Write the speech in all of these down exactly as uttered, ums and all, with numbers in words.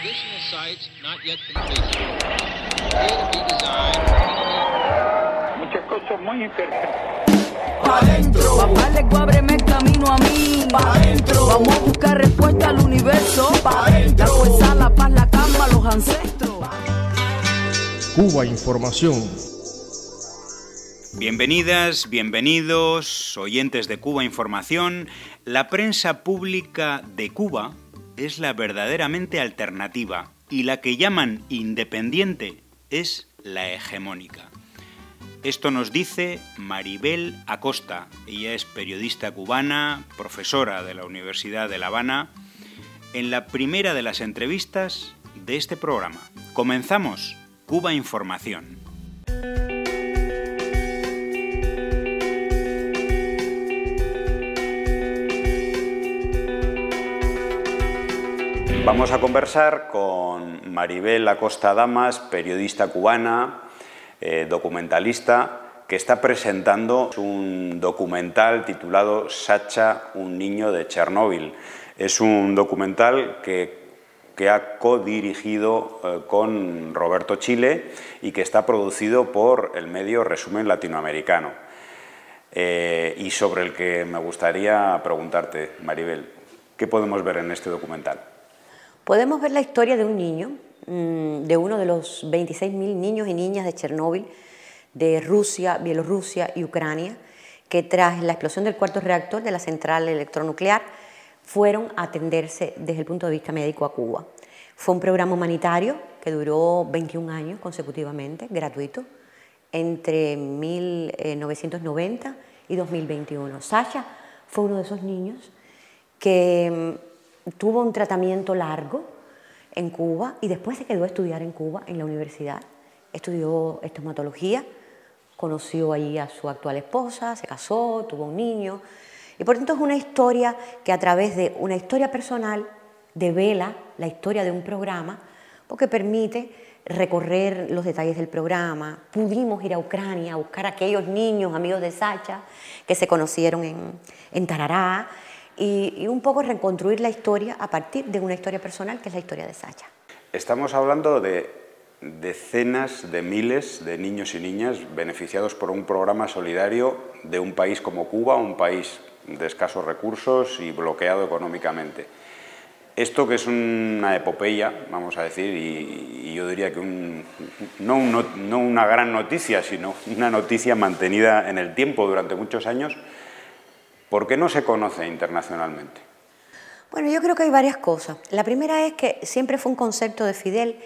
Additional sites not yet completed. Appear to be designed. Muchas cosas muy interesantes. Pa' dentro, papá le ábreme el camino a mí. Pa' dentro, vamos a buscar respuesta al universo. Pa' dentro, la fuerza, la paz, la calma, los ancestros. Cuba Información. Bienvenidas, bienvenidos, oyentes de Cuba Información. La prensa pública de Cuba es la verdaderamente alternativa y la que llaman independiente es la hegemónica. Esto nos dice Maribel Acosta. Ella es periodista cubana, profesora de la Universidad de La Habana, en la primera de las entrevistas de este programa. Comenzamos Cuba Información. Vamos a conversar con Maribel Acosta Damas, periodista cubana, eh, documentalista, que está presentando un documental titulado Sacha, un niño de Chernóbil. Es un documental que, que ha codirigido eh, con Roberto Chile y que está producido por el medio Resumen Latinoamericano. Eh, y sobre el que me gustaría preguntarte, Maribel, ¿qué podemos ver en este documental? Podemos ver la historia de un niño, de uno de los veintiséis mil niños y niñas de Chernóbil, de Rusia, Bielorrusia y Ucrania, que tras la explosión del cuarto reactor de la central electronuclear fueron a atenderse desde el punto de vista médico a Cuba. Fue un programa humanitario que duró veintiún años consecutivamente, gratuito, entre mil novecientos noventa y dos mil veintiuno. Sacha fue uno de esos niños que tuvo un tratamiento largo en Cuba y después se quedó a estudiar en Cuba, en la universidad. Estudió estomatología, conoció allí a su actual esposa, se casó, tuvo un niño. Y por tanto es una historia que a través de una historia personal devela la historia de un programa, porque permite recorrer los detalles del programa. Pudimos ir a Ucrania a buscar a aquellos niños, amigos de Sacha, que se conocieron en, en Tarará, Y, y un poco reconstruir la historia a partir de una historia personal que es la historia de Sacha. Estamos hablando de decenas de miles de niños y niñas beneficiados por un programa solidario de un país como Cuba, un país de escasos recursos y bloqueado económicamente. Esto que es una epopeya, vamos a decir, y, y yo diría que un, no, un, no una gran noticia, sino una noticia mantenida en el tiempo durante muchos años. ¿Por qué no se conoce internacionalmente? Bueno, yo creo que hay varias cosas. La primera es que siempre fue un concepto de Fidel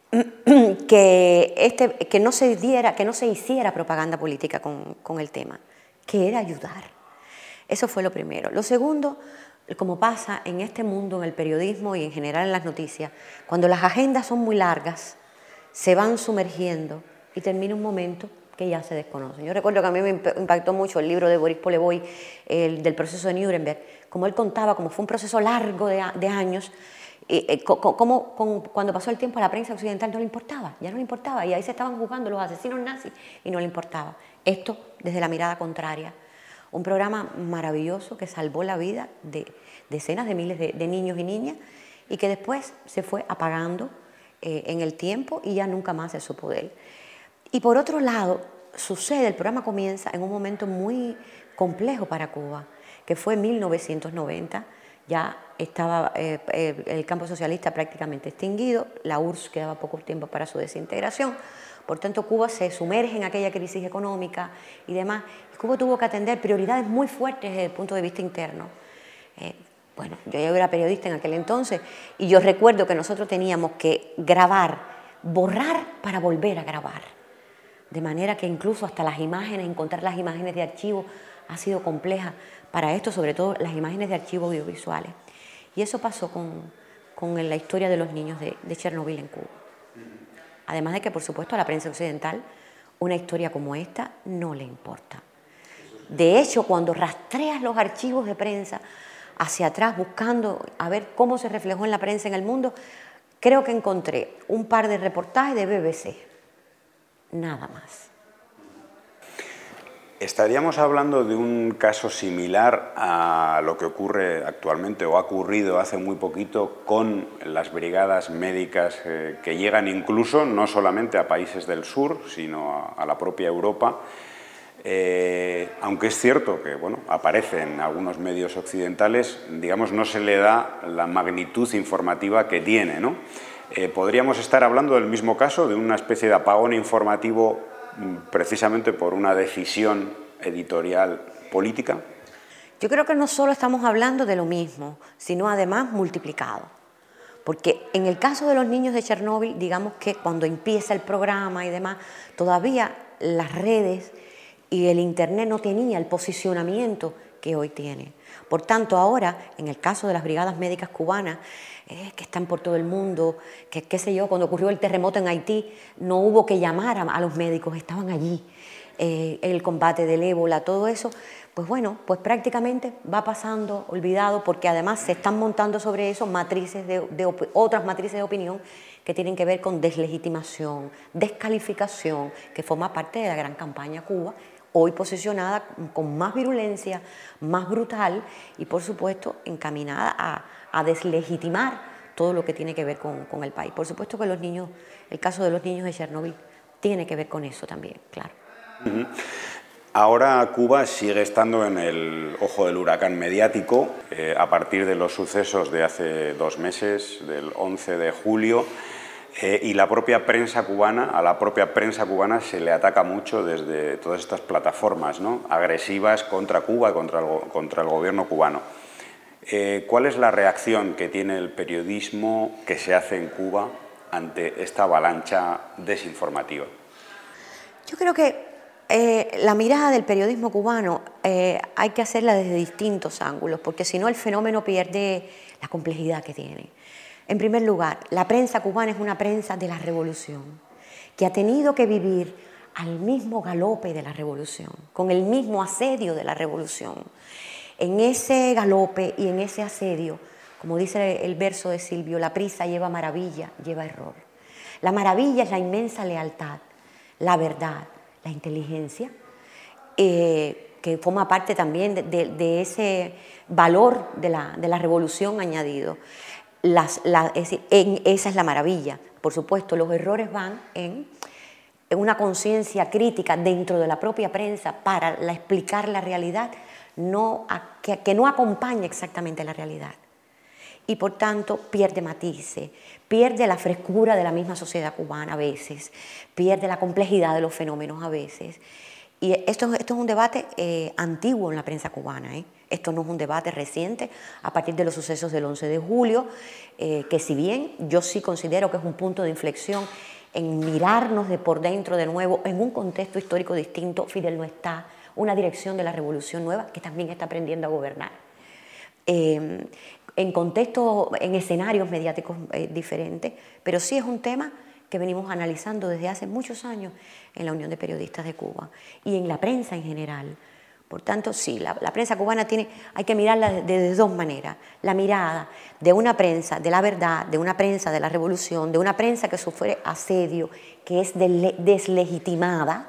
que, este, que, no se diera, que no se hiciera propaganda política con, con el tema, que era ayudar. Eso fue lo primero. Lo segundo, como pasa en este mundo, en el periodismo y en general en las noticias, cuando las agendas son muy largas, se van sumergiendo y termina un momento que ya se desconocen. Yo recuerdo que a mí me impactó mucho el libro de Boris Polevoy, el del proceso de Nuremberg, como él contaba, como fue un proceso largo de, de años, y, eh, como, como cuando pasó el tiempo a la prensa occidental no le importaba, ya no le importaba, y ahí se estaban juzgando los asesinos nazis y no le importaba. Esto desde la mirada contraria. Un programa maravilloso que salvó la vida de decenas de miles de, de niños y niñas y que después se fue apagando eh, en el tiempo y ya nunca más se supo de él. Y por otro lado, sucede, el programa comienza en un momento muy complejo para Cuba, que fue en mil novecientos noventa, ya estaba eh, eh, el campo socialista prácticamente extinguido, la U R S S quedaba poco tiempo para su desintegración, por tanto Cuba se sumerge en aquella crisis económica y demás, y Cuba tuvo que atender prioridades muy fuertes desde el punto de vista interno. Eh, bueno, yo ya era periodista en aquel entonces, y yo recuerdo que nosotros teníamos que grabar, borrar para volver a grabar. De manera que incluso hasta las imágenes, encontrar las imágenes de archivo ha sido compleja para esto, sobre todo las imágenes de archivo audiovisuales. Y eso pasó con, con la historia de los niños de, de Chernóbil en Cuba. Además de que, por supuesto, a la prensa occidental una historia como esta no le importa. De hecho, cuando rastreas los archivos de prensa hacia atrás, buscando a ver cómo se reflejó en la prensa en el mundo, creo que encontré un par de reportajes de B B C. Nada más. ¿Estaríamos hablando de un caso similar a lo que ocurre actualmente o ha ocurrido hace muy poquito con las brigadas médicas eh, que llegan incluso no solamente a países del sur, sino a, a la propia Europa? Eh, aunque es cierto que bueno, aparece en algunos medios occidentales, digamos, no se le da la magnitud informativa que tiene, ¿no? Eh, ¿Podríamos estar hablando del mismo caso, de una especie de apagón informativo precisamente por una decisión editorial política? Yo creo que no solo estamos hablando de lo mismo, sino además multiplicado. Porque en el caso de los niños de Chernóbil, digamos que cuando empieza el programa y demás, todavía las redes y el Internet no tenía el posicionamiento que hoy tiene. Por tanto, ahora, en el caso de las brigadas médicas cubanas, eh, que están por todo el mundo, que qué sé yo, cuando ocurrió el terremoto en Haití, no hubo que llamar a, a los médicos, estaban allí, eh, el combate del ébola, todo eso, pues bueno, pues prácticamente va pasando olvidado, porque además se están montando sobre eso matrices de, de otras matrices de opinión que tienen que ver con deslegitimación, descalificación, que forma parte de la gran campaña Cuba, hoy posicionada con más virulencia, más brutal y, por supuesto, encaminada a, a deslegitimar todo lo que tiene que ver con, con el país. Por supuesto que los niños, el caso de los niños de Chernóbil tiene que ver con eso también, claro. Uh-huh. Ahora Cuba sigue estando en el ojo del huracán mediático eh, a partir de los sucesos de hace dos meses, del once de julio, Eh, y la propia prensa cubana, a la propia prensa cubana se le ataca mucho desde todas estas plataformas, ¿no?, agresivas contra Cuba y contra el, contra el gobierno cubano. Eh, ¿Cuál es la reacción que tiene el periodismo que se hace en Cuba ante esta avalancha desinformativa? Yo creo que eh, la mirada del periodismo cubano eh, hay que hacerla desde distintos ángulos, porque si no el fenómeno pierde la complejidad que tiene. En primer lugar, la prensa cubana es una prensa de la revolución, que ha tenido que vivir al mismo galope de la revolución, con el mismo asedio de la revolución. En ese galope y en ese asedio, como dice el verso de Silvio, la prisa lleva maravilla, lleva error. La maravilla es la inmensa lealtad, la verdad, la inteligencia, eh, que forma parte también de, de, de ese valor de la, de la revolución añadido. Las, la, es decir, en, esa es la maravilla. Por supuesto, los errores van en, en una conciencia crítica dentro de la propia prensa para la, explicar la realidad, no a, que, que no acompaña exactamente la realidad. Y por tanto pierde matices, pierde la frescura de la misma sociedad cubana a veces, pierde la complejidad de los fenómenos a veces. Y esto, esto es un debate eh, antiguo en la prensa cubana, ¿eh? Esto no es un debate reciente, a partir de los sucesos del once de julio, eh, que si bien yo sí considero que es un punto de inflexión en mirarnos de por dentro de nuevo, en un contexto histórico distinto, Fidel no está, una dirección de la revolución nueva que también está aprendiendo a gobernar. Eh, en contextos, en escenarios mediáticos eh, diferentes, pero sí es un tema que venimos analizando desde hace muchos años en la Unión de Periodistas de Cuba y en la prensa en general. Por tanto, sí, la, la prensa cubana tiene, hay que mirarla de, de, de dos maneras. La mirada de una prensa de la verdad, de una prensa de la revolución, de una prensa que sufre asedio, que es de, deslegitimada,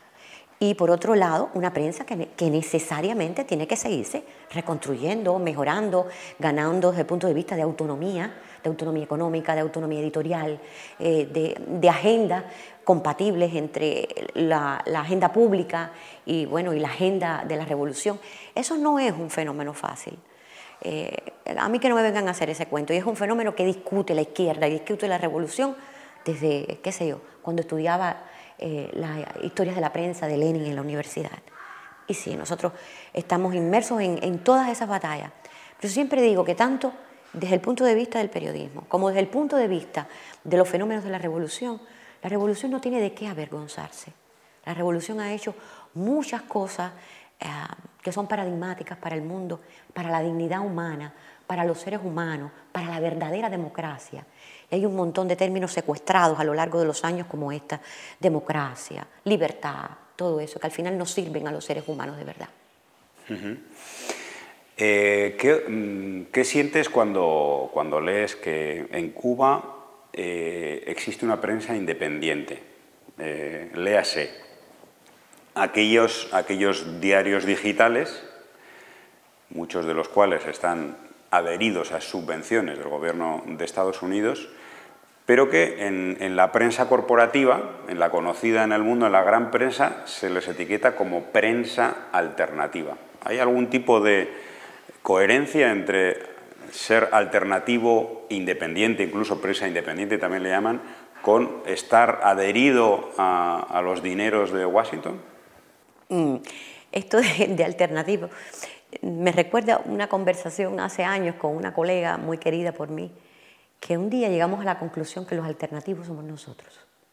y por otro lado, una prensa que, que necesariamente tiene que seguirse reconstruyendo, mejorando, ganando desde el punto de vista de autonomía, de autonomía económica, de autonomía editorial, eh, de, de agenda compatibles entre la, la agenda pública y, bueno, y la agenda de la revolución. Eso no es un fenómeno fácil. Eh, a mí que no me vengan a hacer ese cuento. Y es un fenómeno que discute la izquierda y discute la revolución desde, qué sé yo, cuando estudiaba eh, las historias de la prensa de Lenin en la universidad. Y sí, nosotros estamos inmersos en, en todas esas batallas. Pero siempre digo que tanto desde el punto de vista del periodismo como desde el punto de vista de los fenómenos de la revolución, la revolución no tiene de qué avergonzarse. La revolución ha hecho muchas cosas eh, que son paradigmáticas para el mundo, para la dignidad humana, para los seres humanos, para la verdadera democracia. Y hay un montón de términos secuestrados a lo largo de los años como esta: democracia, libertad, todo eso, que al final no sirven a los seres humanos de verdad. Uh-huh. eh, ¿qué, ¿Qué sientes cuando, cuando lees que en Cuba Eh, existe una prensa independiente? Eh, léase, aquellos, aquellos diarios digitales, muchos de los cuales están adheridos a subvenciones del gobierno de Estados Unidos, pero que en, en la prensa corporativa, en la conocida en el mundo, en la gran prensa, se les etiqueta como prensa alternativa. ¿Hay algún tipo de coherencia entre ser alternativo, independiente, incluso prensa independiente también le llaman, con estar adherido a, a los dineros de Washington? Mm, esto de, de alternativo me recuerda una conversación hace años con una colega muy querida por mí, que un día llegamos a la conclusión que los alternativos somos nosotros.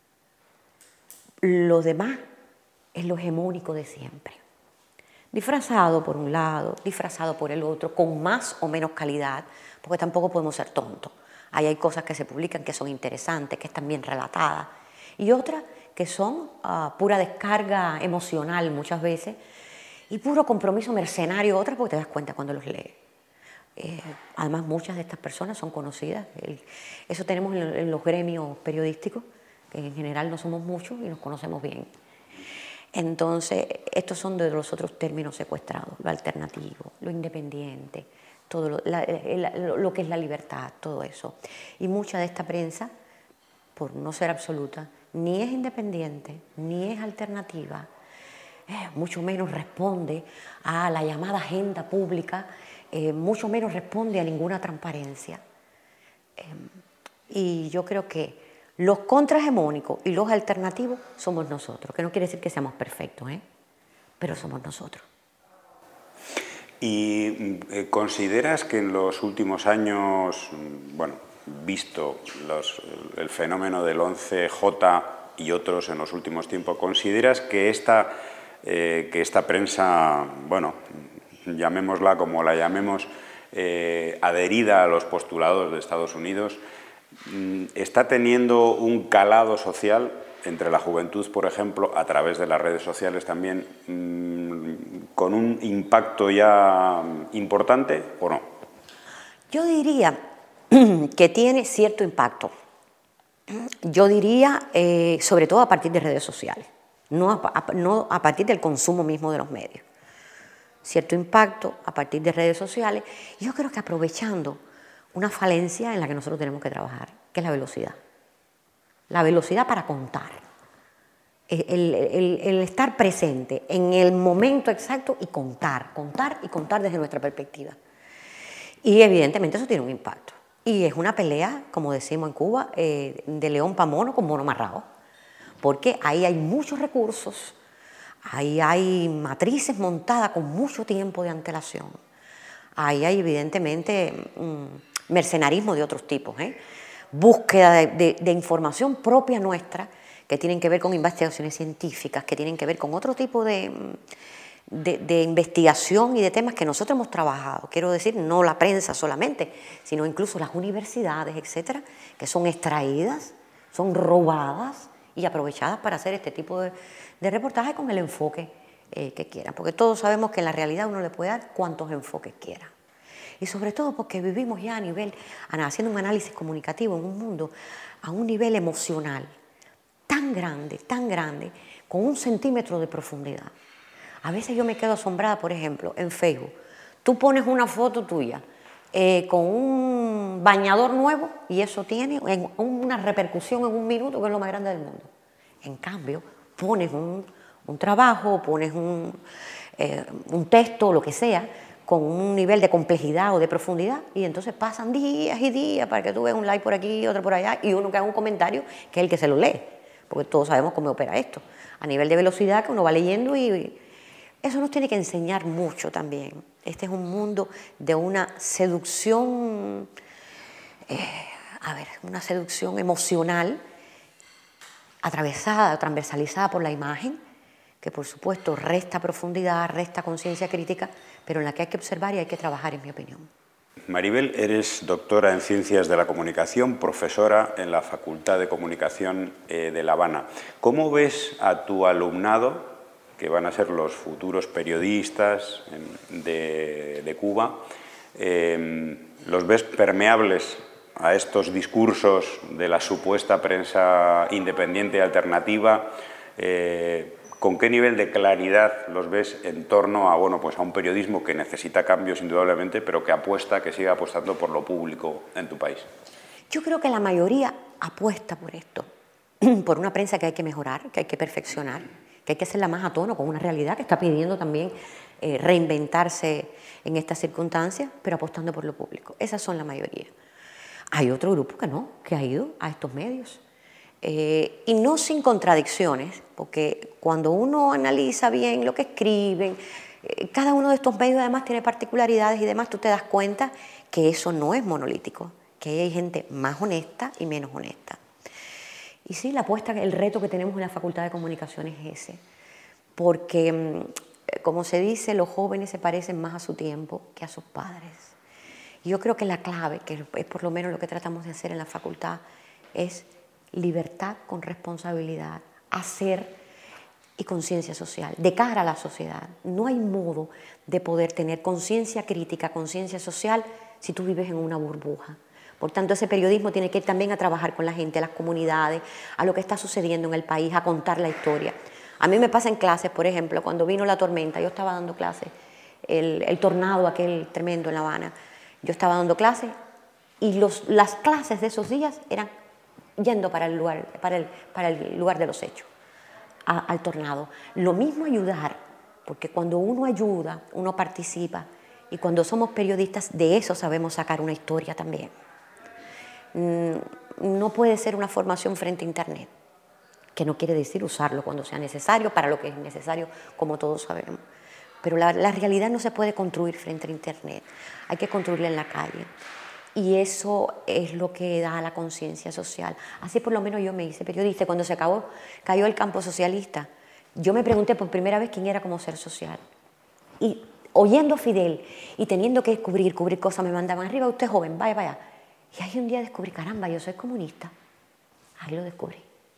Lo demás es lo hegemónico de siempre. Disfrazado por un lado, disfrazado por el otro, con más o menos calidad, porque tampoco podemos ser tontos. Ahí hay cosas que se publican que son interesantes, que están bien relatadas, y otras que son uh, pura descarga emocional muchas veces, y puro compromiso mercenario, otras porque te das cuenta cuando los lees. Eh, además, muchas de estas personas son conocidas. El, eso tenemos en, en los gremios periodísticos, que en general no somos muchos y nos conocemos bien. Entonces, estos son de los otros términos secuestrados, lo alternativo, lo independiente, todo lo, la, la, lo que es la libertad, todo eso. Y mucha de esta prensa, por no ser absoluta, ni es independiente, ni es alternativa, eh, mucho menos responde a la llamada agenda pública, eh, mucho menos responde a ninguna transparencia. Eh, y yo creo que los contrahegemónicos y los alternativos somos nosotros, que no quiere decir que seamos perfectos, ¿eh? Pero somos nosotros. ¿Y eh, consideras que en los últimos años, bueno, visto los, el fenómeno del once jota y otros en los últimos tiempos, consideras que esta, eh, que esta prensa, bueno, llamémosla como la llamemos, eh, adherida a los postulados de Estados Unidos, está teniendo un calado social entre la juventud, por ejemplo, a través de las redes sociales también, con un impacto ya importante o no? Yo diría que tiene cierto impacto. Yo diría, eh, sobre todo a partir de redes sociales, no a, a, no a partir del consumo mismo de los medios. Cierto impacto a partir de redes sociales. Yo creo que aprovechando una falencia en la que nosotros tenemos que trabajar, que es la velocidad. La velocidad para contar. El, el, el estar presente en el momento exacto y contar, contar y contar desde nuestra perspectiva. Y evidentemente eso tiene un impacto. Y es una pelea, como decimos en Cuba, eh, de león pa' mono con mono amarrado. Porque ahí hay muchos recursos, ahí hay matrices montadas con mucho tiempo de antelación. Ahí hay evidentemente mmm, mercenarismo de otros tipos, ¿eh? Búsqueda de, de, de información propia nuestra, que tienen que ver con investigaciones científicas, que tienen que ver con otro tipo de, de, de investigación y de temas que nosotros hemos trabajado. Quiero decir, no la prensa solamente, sino incluso las universidades, etcétera, que son extraídas, son robadas y aprovechadas para hacer este tipo de, de reportajes con el enfoque eh, que quieran. Porque todos sabemos que en la realidad uno le puede dar cuantos enfoques quiera. Y sobre todo porque vivimos ya a nivel, haciendo un análisis comunicativo en un mundo, a un nivel emocional tan grande, tan grande, con un centímetro de profundidad. A veces yo me quedo asombrada, por ejemplo, en Facebook. Tú pones una foto tuya eh, con un bañador nuevo y eso tiene una repercusión en un minuto que es lo más grande del mundo. En cambio, pones un, un trabajo, pones un, eh, un texto, lo que sea, con un nivel de complejidad o de profundidad, y entonces pasan días y días para que tú veas un like por aquí, otro por allá, y uno que haga un comentario que es el que se lo lee, porque todos sabemos cómo opera esto, a nivel de velocidad que uno va leyendo, y eso nos tiene que enseñar mucho también. Este es un mundo de una seducción, eh, a ver, una seducción emocional, atravesada, transversalizada por la imagen, que por supuesto resta profundidad, resta conciencia crítica, pero en la que hay que observar y hay que trabajar, en mi opinión. Maribel, eres doctora en Ciencias de la Comunicación, profesora en la Facultad de Comunicación eh, de La Habana. ¿Cómo ves a tu alumnado, que van a ser los futuros periodistas en, de, de Cuba, eh, los ves permeables a estos discursos de la supuesta prensa independiente alternativa? Eh, ¿Con qué nivel de claridad los ves en torno a, bueno, pues a un periodismo que necesita cambios indudablemente, pero que apuesta, que sigue apostando por lo público en tu país? Yo creo que la mayoría apuesta por esto, por una prensa que hay que mejorar, que hay que perfeccionar, que hay que hacerla más a tono con una realidad que está pidiendo también eh, reinventarse en estas circunstancias, pero apostando por lo público. Esas son la mayoría. Hay otro grupo que no, que ha ido a estos medios. Eh, y no sin contradicciones, porque cuando uno analiza bien lo que escriben, eh, cada uno de estos medios además tiene particularidades y demás, tú te das cuenta que eso no es monolítico, que hay gente más honesta y menos honesta. Y sí, la apuesta, el reto que tenemos en la Facultad de Comunicación es ese, porque, como se dice, los jóvenes se parecen más a su tiempo que a sus padres. Y yo creo que la clave, que es por lo menos lo que tratamos de hacer en la facultad, es libertad con responsabilidad, hacer y conciencia social, de cara a la sociedad. No hay modo de poder tener conciencia crítica, conciencia social, si tú vives en una burbuja. Por tanto, ese periodismo tiene que ir también a trabajar con la gente, a las comunidades, a lo que está sucediendo en el país, a contar la historia. A mí me pasa en clases, por ejemplo, cuando vino la tormenta, yo estaba dando clases, el, el tornado aquel tremendo en La Habana, yo estaba dando clases y los, las clases de esos días eran yendo para el lugar, para el, para el lugar de los hechos, a, al tornado. Lo mismo ayudar, porque cuando uno ayuda, uno participa, y cuando somos periodistas de eso sabemos sacar una historia también. No puede ser una formación frente a Internet, que no quiere decir usarlo cuando sea necesario, para lo que es necesario, como todos sabemos. Pero la, la realidad no se puede construir frente a Internet, hay que construirla en la calle. Y eso es lo que da la conciencia social. Así por lo menos yo me hice periodista. Cuando se acabó, cayó el campo socialista, yo me pregunté por primera vez quién era como ser social. Y oyendo a Fidel y teniendo que descubrir, cubrir cosas, me mandaban arriba, usted es joven, vaya, vaya. Y ahí un día descubrí, caramba, yo soy comunista. Ahí lo descubrí.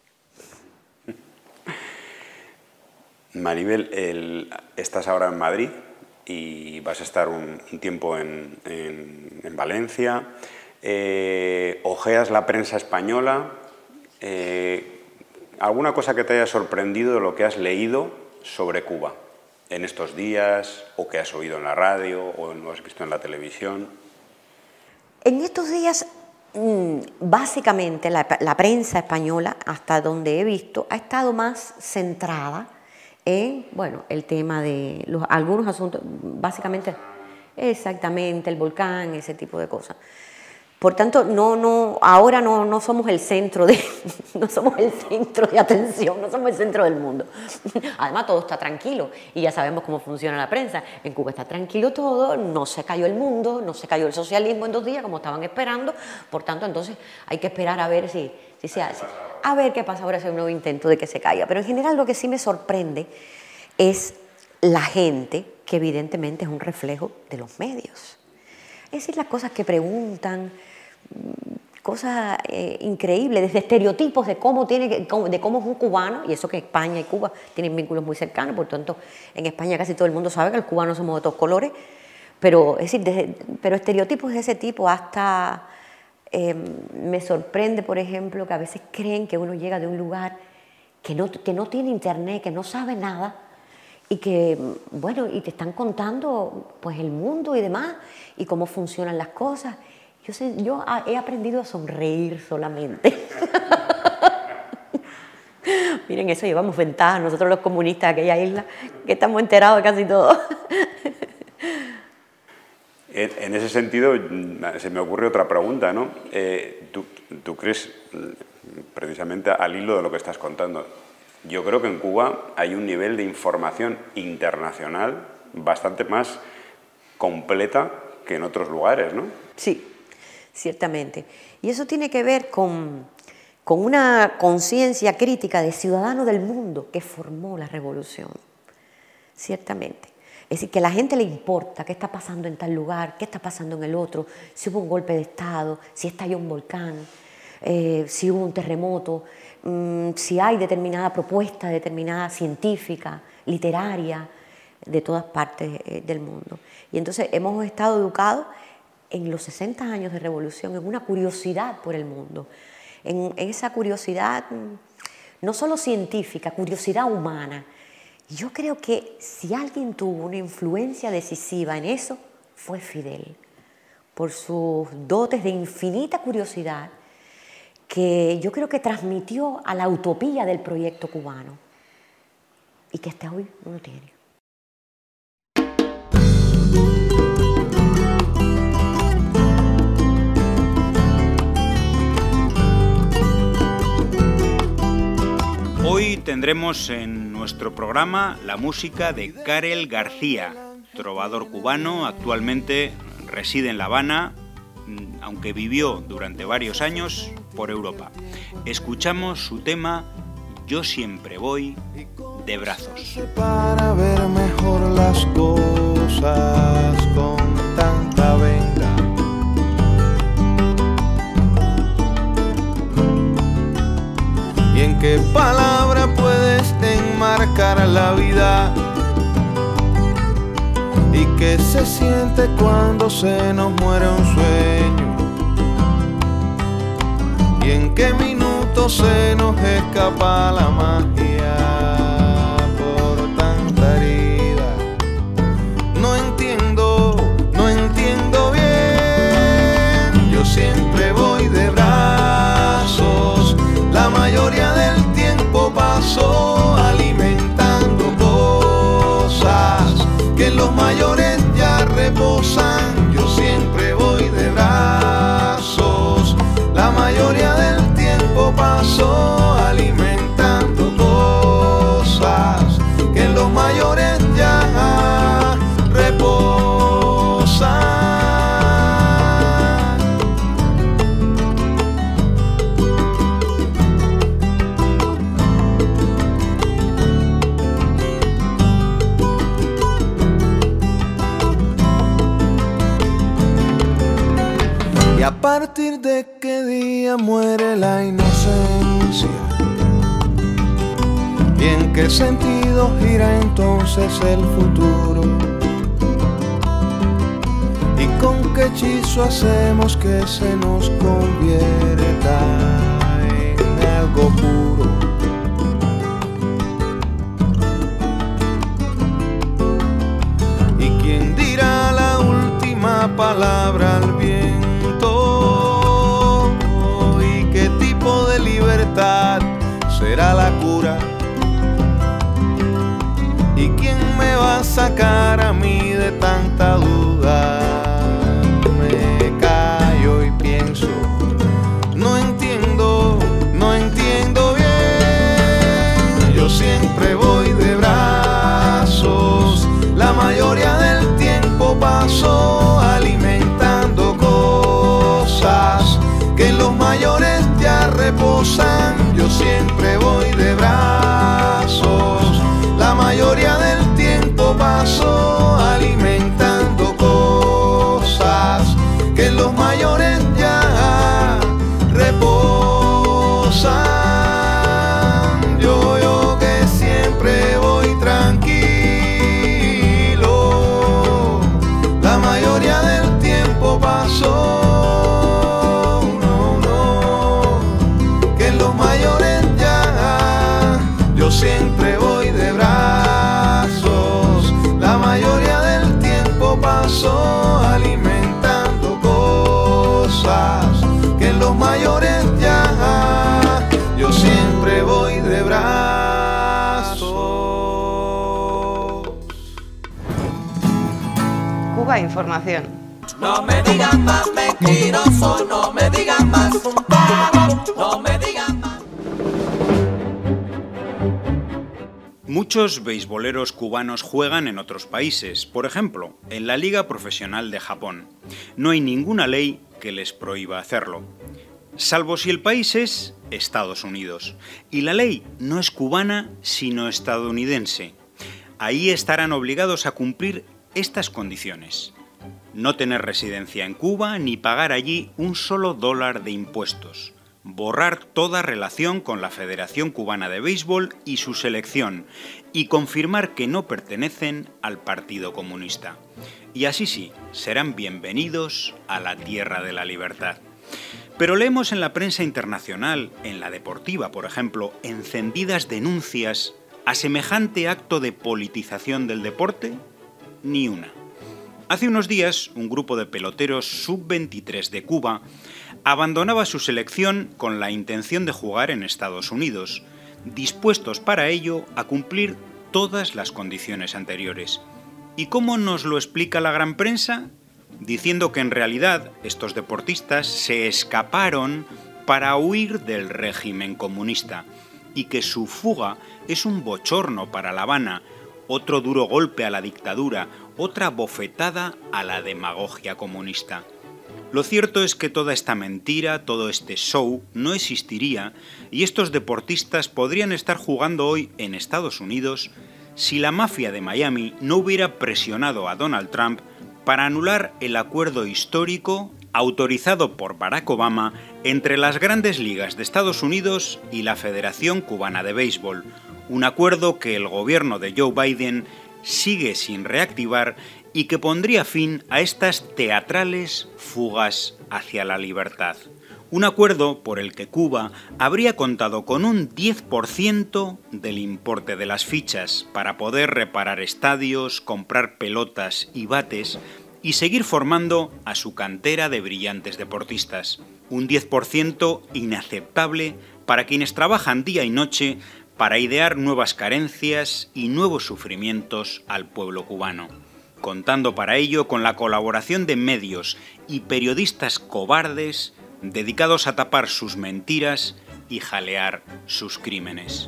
Maribel, el, estás ahora en Madrid y vas a estar un, un tiempo en, en, en Valencia. Eh, ojeas la prensa española. Eh, ¿Alguna cosa que te haya sorprendido de lo que has leído sobre Cuba en estos días, o que has oído en la radio, o lo has visto en la televisión? En estos días, básicamente, la, la prensa española, hasta donde he visto, ha estado más centrada en, bueno, el tema de los, algunos asuntos, básicamente, exactamente, el volcán, ese tipo de cosas. Por tanto, no, no, ahora no, no somos el centro de, no somos el centro de atención, no somos el centro del mundo. Además, todo está tranquilo y ya sabemos cómo funciona la prensa. En Cuba está tranquilo todo, no se cayó el mundo, no se cayó el socialismo en dos días como estaban esperando. Por tanto, entonces hay que esperar a ver si, si se hace. A ver qué pasa ahora si hay un nuevo intento de que se caiga. Pero en general lo que sí me sorprende es la gente, que evidentemente es un reflejo de los medios. Es decir, las cosas que preguntan, cosas eh, increíbles, desde estereotipos de cómo, tiene que, de cómo es un cubano, y eso que España y Cuba tienen vínculos muy cercanos, por tanto, en España casi todo el mundo sabe que los cubanos somos de todos colores, pero, es decir, desde, pero estereotipos de ese tipo hasta... Eh, me sorprende, por ejemplo, que a veces creen que uno llega de un lugar que no, que no tiene internet, que no sabe nada, y que, bueno, y te están contando pues el mundo y demás, y cómo funcionan las cosas. Yo, sé, yo he aprendido a sonreír solamente. Miren, eso llevamos ventaja nosotros los comunistas de aquella isla, que estamos enterados de casi todo. En, en ese sentido, se me ocurre otra pregunta, ¿no? Eh, ¿tú, ¿Tú crees, precisamente al hilo de lo que estás contando, yo creo que en Cuba hay un nivel de información internacional bastante más completa que en otros lugares, ¿no? Sí, ciertamente. Y eso tiene que ver con, con una conciencia crítica de ciudadano del mundo que formó la revolución, ciertamente. Es decir, que a la gente le importa qué está pasando en tal lugar, qué está pasando en el otro, si hubo un golpe de Estado, si estalló un volcán, eh, si hubo un terremoto, mmm, si hay determinada propuesta, determinada científica, literaria, de todas partes eh, del mundo. Y entonces hemos estado educados en los sesenta años de revolución en una curiosidad por el mundo, en, en esa curiosidad no solo científica, curiosidad humana, Y yo creo que si alguien tuvo una influencia decisiva en eso, fue Fidel, por sus dotes de infinita curiosidad que yo creo que transmitió a la utopía del proyecto cubano y que hasta hoy uno tiene. Hoy tendremos en nuestro programa la música de Karel García, trovador cubano, actualmente reside en La Habana, aunque vivió durante varios años por Europa. Escuchamos su tema Yo siempre voy de brazos. Para ver mejor las cosas con tanta venda. ¿Y en qué palabra puedes enmarcar la vida? ¿Y qué se siente cuando se nos muere un sueño? ¿Y en qué minuto se nos escapa la magia por tanta herida? No entiendo, no entiendo bien. Yo siempre voy de brazos, la mayoría del tiempo paso alimentando cosas que los mayores ya reposan. Yo siempre voy de brazos, la mayoría del tiempo paso alimentando cosas que los mayores ya reposan. ¿Y a partir de qué día muere la inocencia? ¿Y en qué sentido gira entonces el futuro? ¿Y con qué hechizo hacemos que se nos convierta en algo puro? ¿Y quién dirá la última palabra al viento? ¿Y qué tipo de libertad será la cura? ¿Y quién me va a sacar a mí de tanta duda? Me callo y pienso, no entiendo, no entiendo bien. Yo siempre voy de brazos, la mayoría del tiempo paso alimentando cosas que los mayores ya reposan. Yo siempre voy de brazos, la mayoría del tiempo paso alimentando cosas que los mayores ya reposan. Yo, yo que siempre voy tranquilo, la mayoría del tiempo paso, no, no, que los mayores ya, yo siempre voy de brazos, la mayoría del tiempo paso alimentando cosas que los mayores ya, yo siempre voy de brazos. Cuba Información. No me digan más mentiroso, no me digan más, no me digan más. Muchos beisboleros cubanos juegan en otros países, por ejemplo, en la Liga Profesional de Japón. No hay ninguna ley que les prohíba hacerlo, salvo si el país es Estados Unidos. Y la ley no es cubana, sino estadounidense. Ahí estarán obligados a cumplir estas condiciones: no tener residencia en Cuba ni pagar allí un solo dólar de impuestos, borrar toda relación con la Federación Cubana de Béisbol y su selección, y confirmar que no pertenecen al Partido Comunista. Y así sí, serán bienvenidos a la tierra de la libertad. Pero leemos en la prensa internacional, en la deportiva por ejemplo, encendidas denuncias ¿A semejante acto de politización del deporte? Ni una. Hace unos días, un grupo de peloteros sub veintitrés de Cuba abandonaba su selección con la intención de jugar en Estados Unidos, dispuestos para ello a cumplir todas las condiciones anteriores. ¿Y cómo nos lo explica la gran prensa? Diciendo que en realidad estos deportistas se escaparon para huir del régimen comunista y que su fuga es un bochorno para La Habana, otro duro golpe a la dictadura, otra bofetada a la demagogia comunista. Lo cierto es que toda esta mentira, todo este show, no existiría y estos deportistas podrían estar jugando hoy en Estados Unidos si la mafia de Miami no hubiera presionado a Donald Trump para anular el acuerdo histórico autorizado por Barack Obama entre las grandes ligas de Estados Unidos y la Federación Cubana de Béisbol, un acuerdo que el gobierno de Joe Biden sigue sin reactivar y que pondría fin a estas teatrales fugas hacia la libertad. Un acuerdo por el que Cuba habría contado con un diez por ciento del importe de las fichas para poder reparar estadios, comprar pelotas y bates y seguir formando a su cantera de brillantes deportistas. Un diez por ciento inaceptable para quienes trabajan día y noche para idear nuevas carencias y nuevos sufrimientos al pueblo cubano, contando para ello con la colaboración de medios y periodistas cobardes dedicados a tapar sus mentiras y jalear sus crímenes.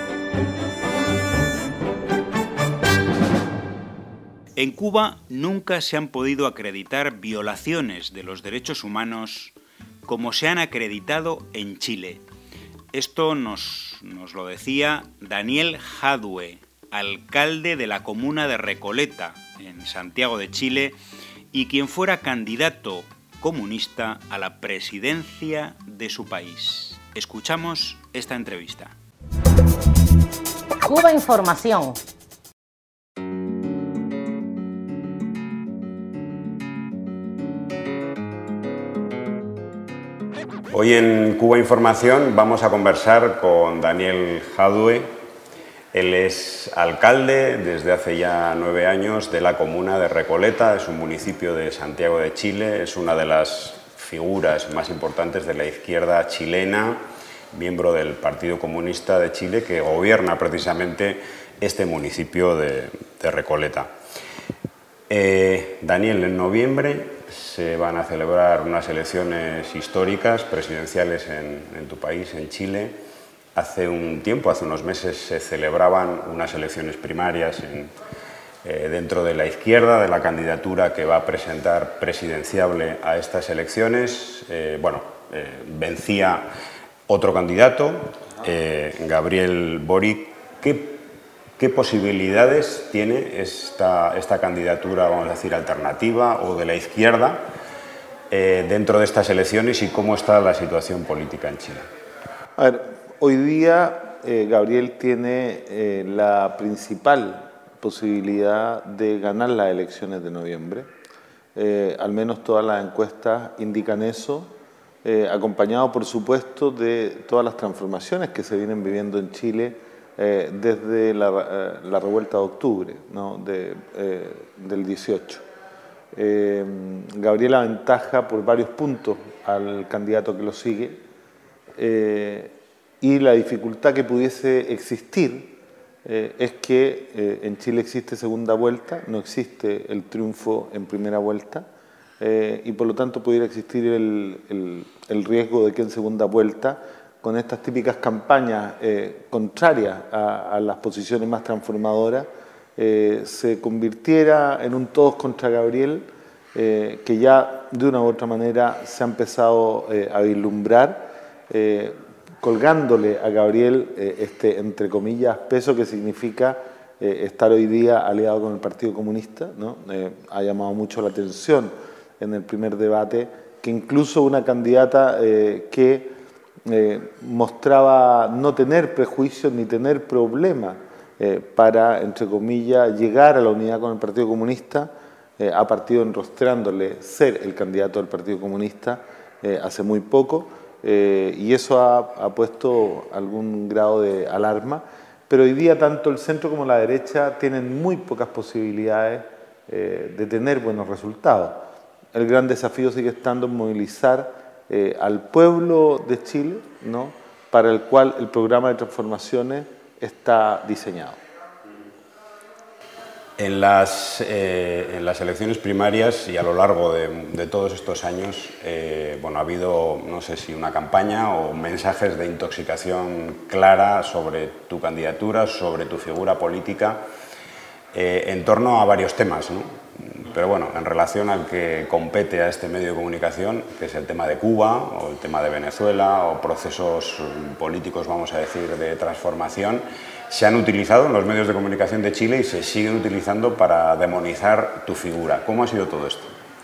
En Cuba nunca se han podido acreditar violaciones de los derechos humanos como se han acreditado en Chile. Esto nos, nos lo decía Daniel Jadue, alcalde de la comuna de Recoleta, en Santiago de Chile, y quien fuera candidato comunista a la presidencia de su país. Escuchamos esta entrevista. Cuba Información. Hoy en Cuba Información vamos a conversar con Daniel Jadue. Él es alcalde desde hace ya nueve años de la comuna de Recoleta, es un municipio de Santiago de Chile, es una de las figuras más importantes de la izquierda chilena, miembro del Partido Comunista de Chile, que gobierna precisamente este municipio de, de Recoleta. Eh, Daniel, en noviembre se van a celebrar unas elecciones históricas presidenciales en, en tu país, en Chile. Hace un tiempo, hace unos meses, se celebraban unas elecciones primarias en, eh, dentro de la izquierda, de la candidatura que va a presentar presidenciable a estas elecciones. Eh, bueno, eh, vencía otro candidato, eh, Gabriel Boric. ¿Qué, qué posibilidades tiene esta, esta candidatura, vamos a decir, alternativa o de la izquierda eh, dentro de estas elecciones y cómo está la situación política en Chile? A ver, hoy día eh, Gabriel tiene eh, la principal posibilidad de ganar las elecciones de noviembre. Eh, al menos todas las encuestas indican eso, eh, acompañado por supuesto de todas las transformaciones que se vienen viviendo en Chile eh, desde la, eh, la revuelta de octubre, ¿no? de, eh, del dieciocho. Eh, Gabriel aventaja por varios puntos al candidato que lo sigue. Eh, Y la dificultad que pudiese existir eh, es que eh, en Chile existe segunda vuelta, no existe el triunfo en primera vuelta, eh, y por lo tanto pudiera existir el, el, el riesgo de que en segunda vuelta, con estas típicas campañas eh, contrarias a, a las posiciones más transformadoras, eh, se convirtiera en un todos contra Gabriel, eh, que ya de una u otra manera se ha empezado eh, a vislumbrar, eh, colgándole a Gabriel eh, este, entre comillas, peso que significa eh, estar hoy día aliado con el Partido Comunista, ¿no? Eh, ha llamado mucho la atención en el primer debate que incluso una candidata eh, que eh, mostraba no tener prejuicios ni tener problemas eh, para, entre comillas, llegar a la unidad con el Partido Comunista, eh, ha partido enrostrándole ser el candidato del Partido Comunista eh, hace muy poco. Eh, y eso ha, ha puesto algún grado de alarma, pero hoy día tanto el centro como la derecha tienen muy pocas posibilidades eh, de tener buenos resultados. El gran desafío sigue estando en movilizar eh, al pueblo de Chile, ¿no?, para el cual el programa de transformaciones está diseñado. En las, eh, en las elecciones primarias y a lo largo de, de todos estos años, eh, bueno, ha habido, no sé si una campaña o mensajes de intoxicación clara sobre tu candidatura, sobre tu figura política, eh, en torno a varios temas, ¿no? Pero bueno, en relación al que compete a este medio de comunicación, que es el tema de Cuba o el tema de Venezuela o procesos políticos, vamos a decir, de transformación, se han utilizado en los medios de comunicación de Chile y se siguen utilizando para demonizar tu figura. ¿Cómo ha sido todo esto?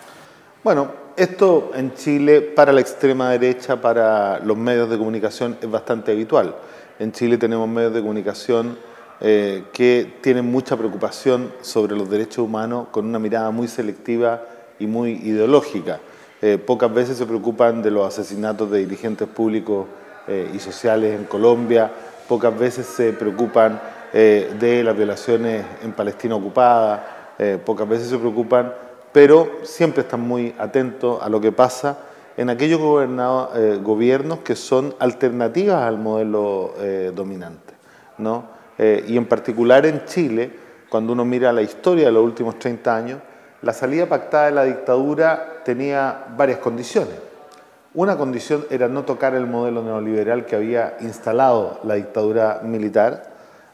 Bueno, esto en Chile, para la extrema derecha, para los medios de comunicación, es bastante habitual. En Chile tenemos medios de comunicación eh, que tienen mucha preocupación sobre los derechos humanos con una mirada muy selectiva y muy ideológica. Eh, pocas veces se preocupan de los asesinatos de dirigentes públicos eh, y sociales en Colombia. Pocas veces se preocupan eh, de las violaciones en Palestina ocupada, eh, pocas veces se preocupan, pero siempre están muy atentos a lo que pasa en aquellos eh, gobiernos que son alternativas al modelo eh, dominante, ¿no? Eh, y en particular en Chile, cuando uno mira la historia de los últimos treinta años, la salida pactada de la dictadura tenía varias condiciones. Una condición era no tocar el modelo neoliberal que había instalado la dictadura militar,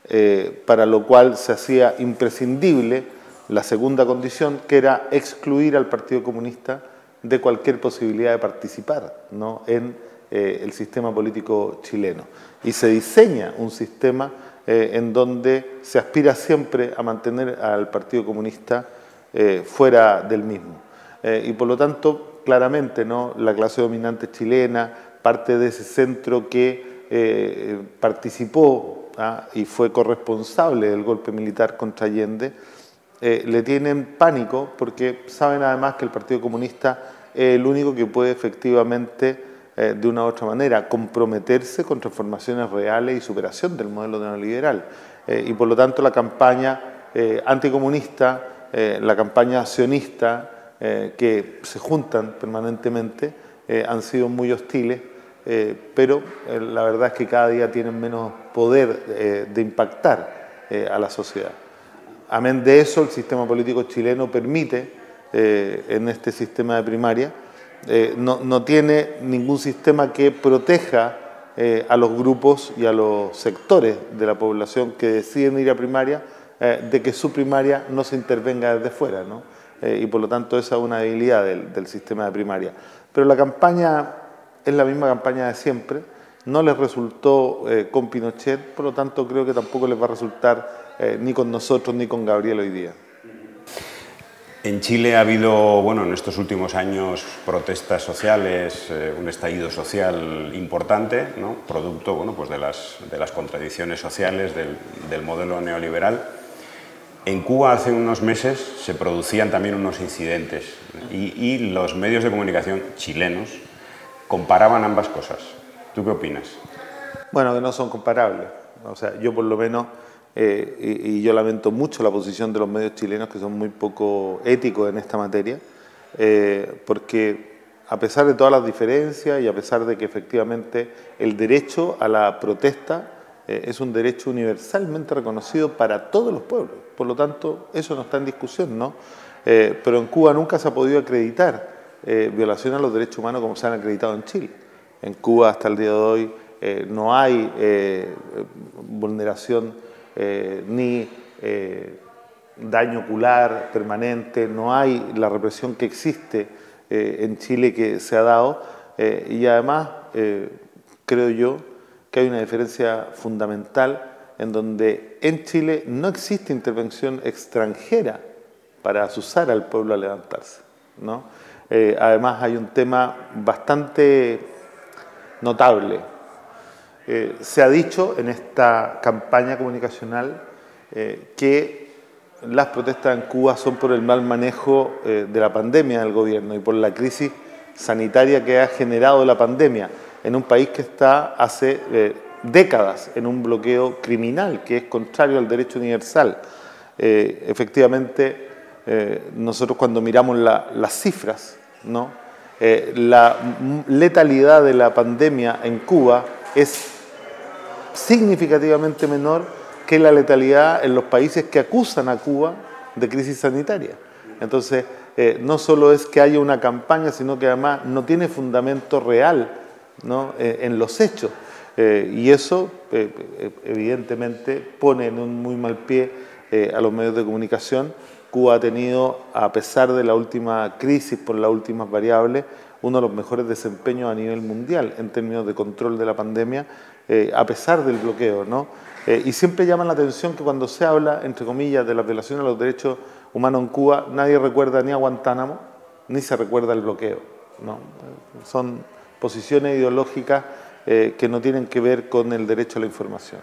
eh, para lo cual se hacía imprescindible la segunda condición, que era excluir al Partido Comunista de cualquier posibilidad de participar, ¿no?, en eh, el sistema político chileno. Y se diseña un sistema eh, en donde se aspira siempre a mantener al Partido Comunista eh, fuera del mismo. Eh, y por lo tanto, claramente, ¿no?, la clase dominante chilena, parte de ese centro que eh, participó ¿ah? y fue corresponsable del golpe militar contra Allende, eh, le tienen pánico porque saben además que el Partido Comunista es el único que puede efectivamente, eh, de una u otra manera, comprometerse con transformaciones reales y superación del modelo neoliberal. Eh, y por lo tanto la campaña eh, anticomunista, eh, la campaña sionista, Eh, que se juntan permanentemente, eh, han sido muy hostiles, eh, pero eh, la verdad es que cada día tienen menos poder eh, de impactar eh, a la sociedad. Amén de eso, el sistema político chileno permite, eh, en este sistema de primaria, eh, no, no tiene ningún sistema que proteja eh, a los grupos y a los sectores de la población que deciden ir a primaria, eh, de que su primaria no se intervenga desde fuera, ¿no? Eh, y por lo tanto esa es una debilidad del, del sistema de primaria. Pero la campaña es la misma campaña de siempre, no les resultó eh, con Pinochet, por lo tanto creo que tampoco les va a resultar eh, ni con nosotros ni con Gabriel hoy día. En Chile ha habido, bueno, en estos últimos años protestas sociales, eh, un estallido social importante, ¿no?, producto, bueno, pues de las, de las contradicciones sociales del, del modelo neoliberal. En Cuba hace unos meses se producían también unos incidentes y, y los medios de comunicación chilenos comparaban ambas cosas. ¿Tú qué opinas? Bueno, que no son comparables. O sea, yo por lo menos, eh, y, y yo lamento mucho la posición de los medios chilenos que son muy poco éticos en esta materia, eh, porque a pesar de todas las diferencias y a pesar de que efectivamente el derecho a la protesta eh, es un derecho universalmente reconocido para todos los pueblos. Por lo tanto, eso no está en discusión, ¿no? Eh, pero en Cuba nunca se ha podido acreditar eh, violaciones a los derechos humanos como se han acreditado en Chile. En Cuba hasta el día de hoy eh, no hay eh, vulneración eh, ni eh, daño ocular permanente, no hay la represión que existe eh, en Chile que se ha dado eh, y además eh, creo yo que hay una diferencia fundamental en donde en Chile no existe intervención extranjera para azuzar al pueblo a levantarse, ¿no? Eh, además hay un tema bastante notable. Eh, se ha dicho en esta campaña comunicacional eh, que las protestas en Cuba son por el mal manejo eh, de la pandemia del gobierno y por la crisis sanitaria que ha generado la pandemia en un país que está hace eh, décadas en un bloqueo criminal que es contrario al derecho universal. Eh, efectivamente, eh, nosotros cuando miramos la, las cifras, ¿no? eh, la letalidad de la pandemia en Cuba es significativamente menor que la letalidad en los países que acusan a Cuba de crisis sanitaria. Entonces, eh, no solo es que haya una campaña, sino que además no tiene fundamento real, ¿no? eh, en los hechos. Eh, y eso, eh, evidentemente, pone en un muy mal pie eh, a los medios de comunicación. Cuba ha tenido, a pesar de la última crisis por las últimas variables, uno de los mejores desempeños a nivel mundial en términos de control de la pandemia, eh, a pesar del bloqueo, ¿no? Eh, y siempre llama la atención que cuando se habla, entre comillas, de la violación a los derechos humanos en Cuba, nadie recuerda ni a Guantánamo, ni se recuerda el bloqueo, ¿no? Son posiciones ideológicas eh, que no tienen que ver con el derecho a la información.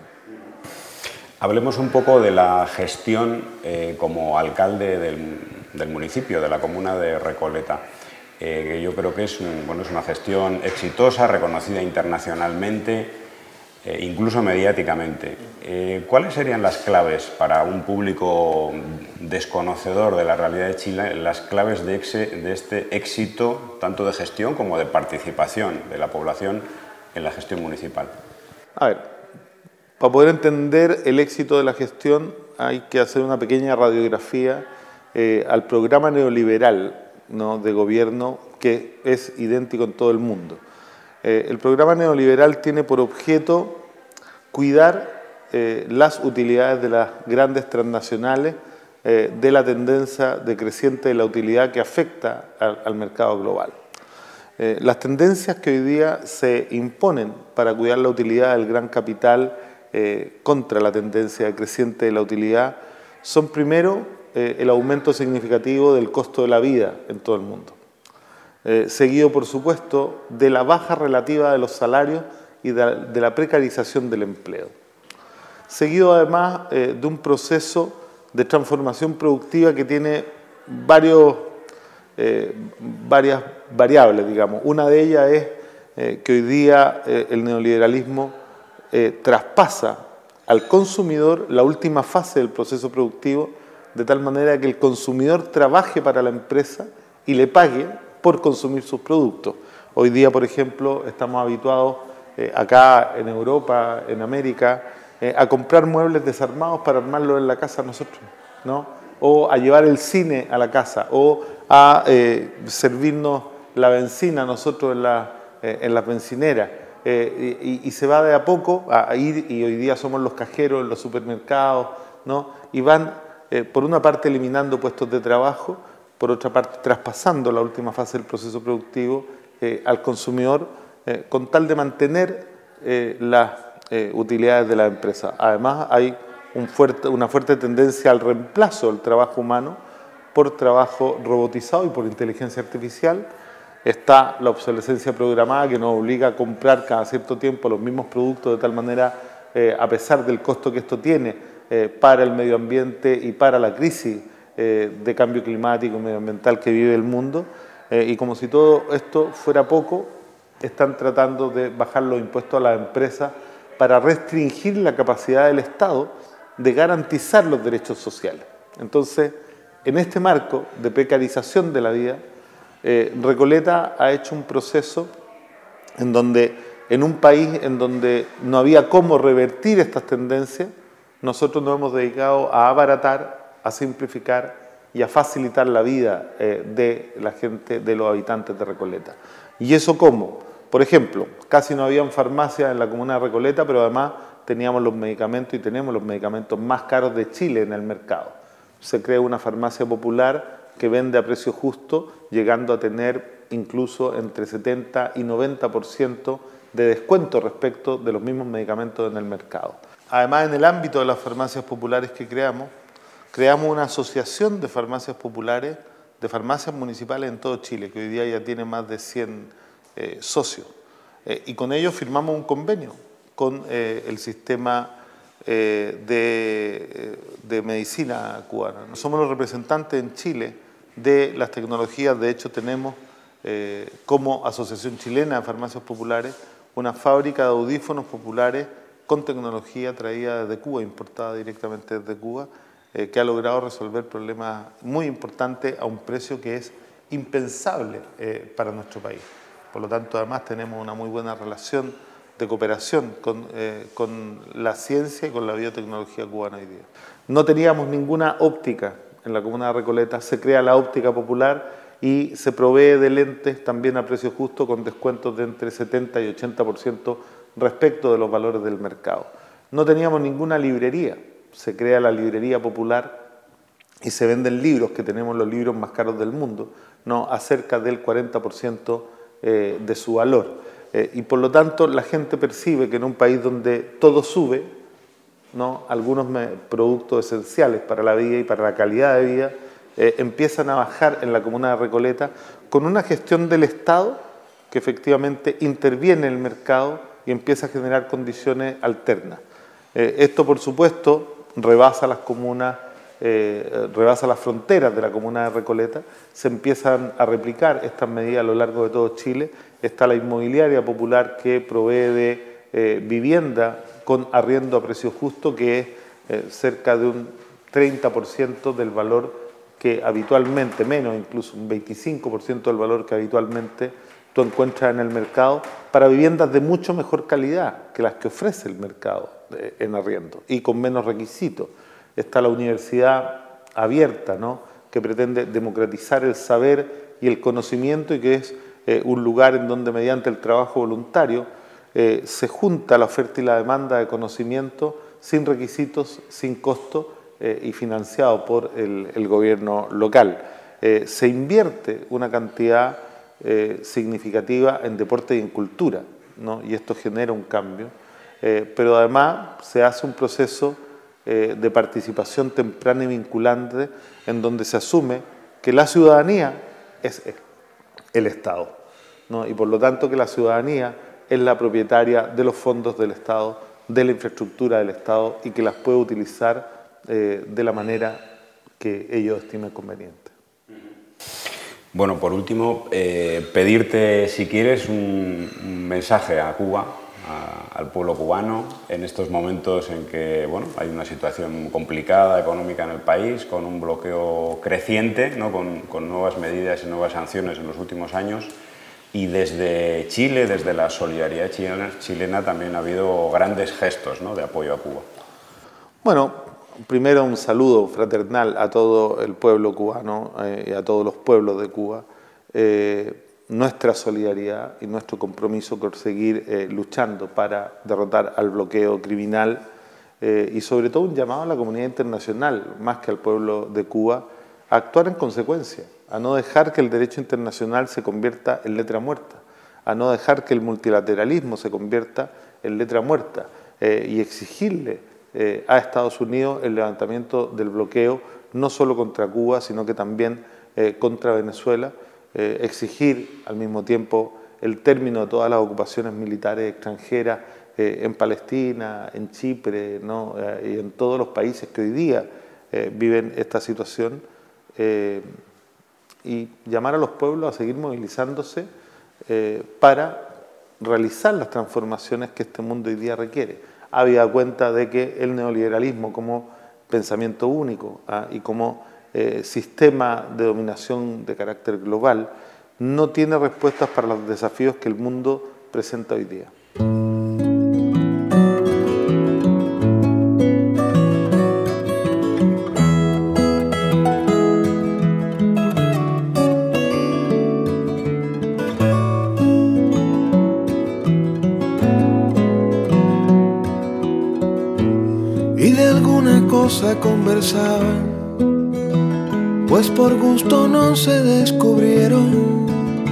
Hablemos un poco de la gestión eh, como alcalde del, del municipio, de la comuna de Recoleta, eh, que yo creo que es, un, bueno, es una gestión exitosa, reconocida internacionalmente, eh, incluso mediáticamente. Eh, ¿Cuáles serían las claves para un público desconocedor de la realidad de Chile, las claves de, exe, de este éxito, tanto de gestión como de participación de la población en la gestión municipal? A ver, para poder entender el éxito de la gestión hay que hacer una pequeña radiografía eh, al programa neoliberal, ¿no?, de gobierno que es idéntico en todo el mundo. Eh, el programa neoliberal tiene por objeto cuidar eh, las utilidades de las grandes transnacionales eh, de la tendencia decreciente de la utilidad que afecta al, al mercado global. Eh, las tendencias que hoy día se imponen para cuidar la utilidad del gran capital Eh, contra la tendencia creciente de la utilidad son primero eh, el aumento significativo del costo de la vida en todo el mundo, eh, seguido por supuesto de la baja relativa de los salarios y de la, de la precarización del empleo, seguido además eh, de un proceso de transformación productiva que tiene varios, eh, varias variables, digamos. Una de ellas es eh, que hoy día eh, el neoliberalismo Eh, traspasa al consumidor la última fase del proceso productivo, de tal manera que el consumidor trabaje para la empresa y le pague por consumir sus productos. Hoy día, por ejemplo, estamos habituados eh, acá en Europa, en América, eh, a comprar muebles desarmados para armarlos en la casa nosotros, ¿no? O a llevar el cine a la casa, o a eh, servirnos la benzina nosotros en, la, eh, en las bencineras. Eh, y, y se va de a poco a, a ir, y hoy día somos los cajeros en los supermercados, ¿no? Y van, eh, por una parte, eliminando puestos de trabajo, por otra parte, traspasando la última fase del proceso productivo eh, al consumidor, eh, con tal de mantener eh, las eh, utilidades de la empresa. Además, hay un fuerte, una fuerte tendencia al reemplazo del trabajo humano por trabajo robotizado y por inteligencia artificial. Está la obsolescencia programada, que nos obliga a comprar cada cierto tiempo los mismos productos, de tal manera, eh, a pesar del costo que esto tiene eh, para el medio ambiente y para la crisis eh, de cambio climático y medioambiental que vive el mundo, eh, y como si todo esto fuera poco, están tratando de bajar los impuestos a las empresas para restringir la capacidad del Estado de garantizar los derechos sociales. Entonces, en este marco de precarización de la vida, Eh, Recoleta ha hecho un proceso en donde, en un país en donde no había cómo revertir estas tendencias, nosotros nos hemos dedicado a abaratar, a simplificar y a facilitar la vida eh, de la gente, de los habitantes de Recoleta. ¿Y eso cómo? Por ejemplo, casi no habían farmacias en la comuna de Recoleta, pero además teníamos los medicamentos y tenemos los medicamentos más caros de Chile en el mercado. Se crea una farmacia popular que vende a precio justo, llegando a tener incluso entre setenta y noventa por ciento de descuento respecto de los mismos medicamentos en el mercado. Además, en el ámbito de las farmacias populares que creamos, creamos una asociación de farmacias populares, de farmacias municipales en todo Chile, que hoy día ya tiene más de cien eh, socios. Eh, y con ellos firmamos un convenio con eh, el sistema eh, de, de medicina cubana. Somos los representantes en Chile de las tecnologías. De hecho, tenemos eh, como Asociación Chilena de Farmacias Populares una fábrica de audífonos populares con tecnología traída desde Cuba, importada directamente desde Cuba, eh, que ha logrado resolver problemas muy importantes a un precio que es impensable eh, para nuestro país. Por lo tanto, además tenemos una muy buena relación de cooperación con, eh, con la ciencia y con la biotecnología cubana hoy día. No teníamos ninguna óptica en la comuna de Recoleta, se crea la óptica popular y se provee de lentes también a precio justo con descuentos de entre setenta y ochenta por ciento respecto de los valores del mercado. No teníamos ninguna librería, se crea la librería popular y se venden libros, que tenemos los libros más caros del mundo, no a cerca del cuarenta por ciento eh, de su valor. Eh, y por lo tanto la gente percibe que en un país donde todo sube, ¿no?, algunos me, productos esenciales para la vida y para la calidad de vida, eh, empiezan a bajar en la comuna de Recoleta con una gestión del Estado que efectivamente interviene en el mercado y empieza a generar condiciones alternas. Eh, esto, por supuesto, rebasa las comunas, eh, rebasa las fronteras de la comuna de Recoleta, se empiezan a replicar estas medidas a lo largo de todo Chile. Está la inmobiliaria popular que provee de eh, vivienda con arriendo a precio justo, que es eh, cerca de un treinta por ciento del valor que habitualmente, menos incluso un veinticinco por ciento del valor que habitualmente tú encuentras en el mercado, para viviendas de mucho mejor calidad que las que ofrece el mercado eh, en arriendo y con menos requisitos. Está la universidad abierta, ¿no?, que pretende democratizar el saber y el conocimiento y que es eh, un lugar en donde mediante el trabajo voluntario eh, se junta la oferta y la demanda de conocimiento sin requisitos, sin costo eh, y financiado por el, el gobierno local. Eh, se invierte una cantidad eh, significativa en deporte y en cultura, ¿no?, y esto genera un cambio, eh, pero además se hace un proceso eh, de participación temprana y vinculante en donde se asume que la ciudadanía es el Estado, ¿no?, y por lo tanto que la ciudadanía es la propietaria de los fondos del Estado, de la infraestructura del Estado y que las puede utilizar eh, de la manera que ellos estimen conveniente. Bueno, por último, eh, pedirte, si quieres, un, un mensaje a Cuba, a, al pueblo cubano, en estos momentos en que, bueno, hay una situación complicada económica en el país, con un bloqueo creciente, ¿no?, con, con nuevas medidas y nuevas sanciones en los últimos años. Y desde Chile, desde la solidaridad chilena, chilena también ha habido grandes gestos, ¿no?, de apoyo a Cuba. Bueno, primero un saludo fraternal a todo el pueblo cubano eh, y a todos los pueblos de Cuba. Eh, nuestra solidaridad y nuestro compromiso por seguir eh, luchando para derrotar al bloqueo criminal eh, y sobre todo un llamado a la comunidad internacional, más que al pueblo de Cuba, a actuar en consecuencia, a no dejar que el derecho internacional se convierta en letra muerta, a no dejar que el multilateralismo se convierta en letra muerta eh, y exigirle eh, a Estados Unidos el levantamiento del bloqueo, no solo contra Cuba, sino que también eh, contra Venezuela, eh, exigir al mismo tiempo el término de todas las ocupaciones militares extranjeras eh, en Palestina, en Chipre, ¿no?, eh, y en todos los países que hoy día eh, viven esta situación. Eh, y llamar a los pueblos a seguir movilizándose eh, para realizar las transformaciones que este mundo hoy día requiere. Habida cuenta de que el neoliberalismo como pensamiento único ¿ah? y como eh, sistema de dominación de carácter global no tiene respuestas para los desafíos que el mundo presenta hoy día. Conversaban, pues por gusto no se descubrieron.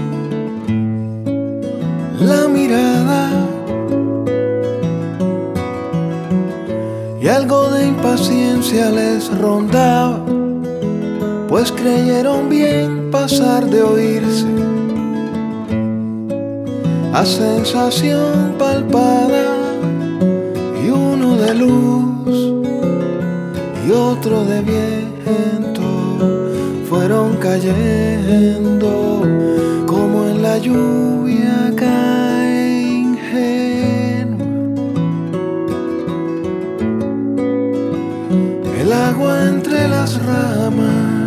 La mirada y algo de impaciencia les rondaba, pues creyeron bien pasar de oírse a sensación palpada y uno de luz y otro de viento fueron cayendo como en la lluvia cae ingenua el agua entre las ramas.